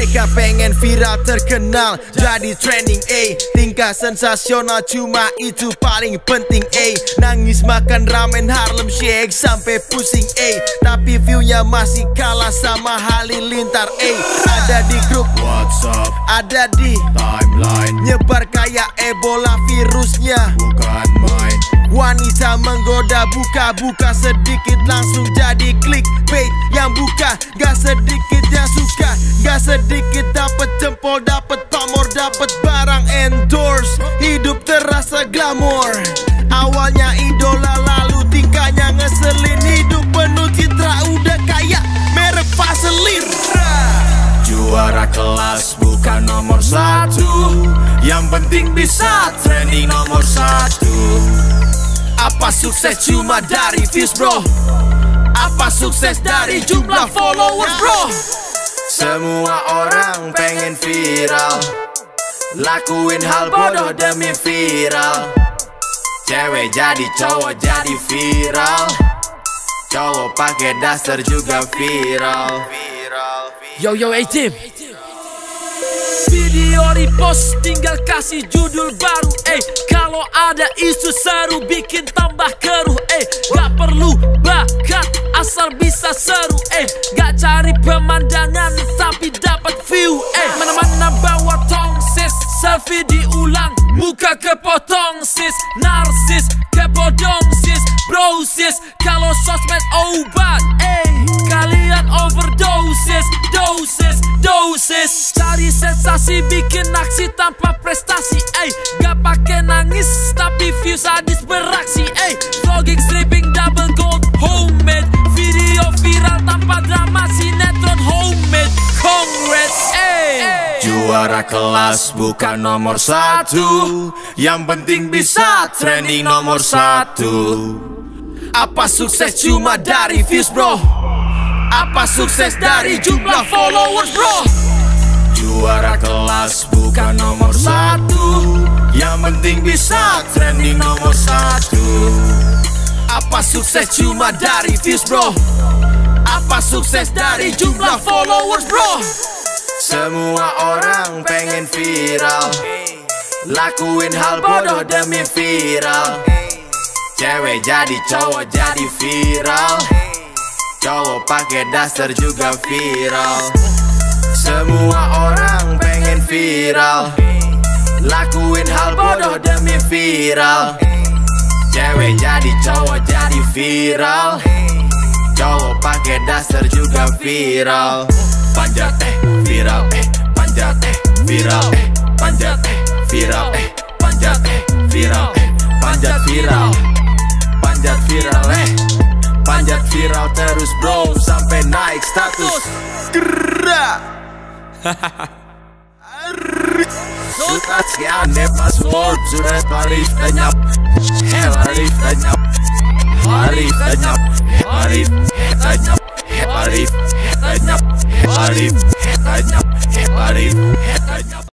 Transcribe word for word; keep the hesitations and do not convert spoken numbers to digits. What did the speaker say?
Mereka pengen viral, terkenal, jadi trending. Eh, tingkah sensasional, cuma itu paling penting. Eh, nangis makan ramen Harlem Shake sampai pusing. Eh, tapi viewnya masih kalah sama Halilintar. Eh, ada di grup WhatsApp, ada di timeline, nyebar kayak Ebola virusnya. bukan main. Wanita menggoda, buka-buka sedikit langsung jadi clickbait. Yang buka gak sedikit yang suka, gak sedikit dapet jempol, dapet pamor, dapet barang endorse. Hidup terasa glamor. Awalnya idola, lalu tingkahnya ngeselin. Hidup penuh citra, udah kayak merek Vaseline. Juara kelas bukan nomor satu, yang penting bisa trending nomor satu. Apa sukses cuma dari views bro? Apa sukses dari jumlah followers bro? Semua orang pengen viral, lakuin hal bodoh demi viral. Cewek jadi cowok jadi viral, cowok pakai daster juga viral. Yo yo hey team, video repost tinggal kasih judul baru. Eh, kalau ada isu seru bikin tambah keruh. Eh, gak perlu bakat asal bisa seru. Eh, gak cari pemandangan tapi dapat view. Eh, mana-mana bawa tongsis, selfie diulang, muka kepotong sis. Narsis, kepodong sis, bro sis. Kalau sosmed obat, eh, kalian overdoses, doses, doses. Cari sensasi, bikin aksi tanpa prestasi. Eh, gak pakai nangis tapi views sadis beraksi. Eh, vlogging, stripping, double gold, homemade. Video viral tanpa drama, sinetron homemade. Congrats, eh. Juara kelas bukan nomor satu, yang penting bisa trending nomor satu. Apa sukses cuma dari views bro? Apa sukses dari jumlah followers bro? Juara kelas bukan nomor satu, yang penting bisa trending nomor satu. Apa sukses cuma dari views bro? Apa sukses dari jumlah followers bro? Semua orang pengen viral, lakuin hal bodoh demi viral. Cewek jadi cowok jadi viral, cowok pakai daster juga viral. Semua orang pengen viral, lakuin hal bodoh demi viral. Cewek jadi cowok jadi viral, cowok pakai daster juga viral. Panjat eh viral eh, panjat eh viral eh, panjat eh viral eh, panjat eh viral eh, panjat viral, panjat viral eh, panjat viral terus bro sampai naik status. Gerak. Sukasiane password sudah tarif tanyap, tarif tanyap, tarif tanyap, tarif tanyap, tarif tanyap, tarif tanyap, tarif tanyap.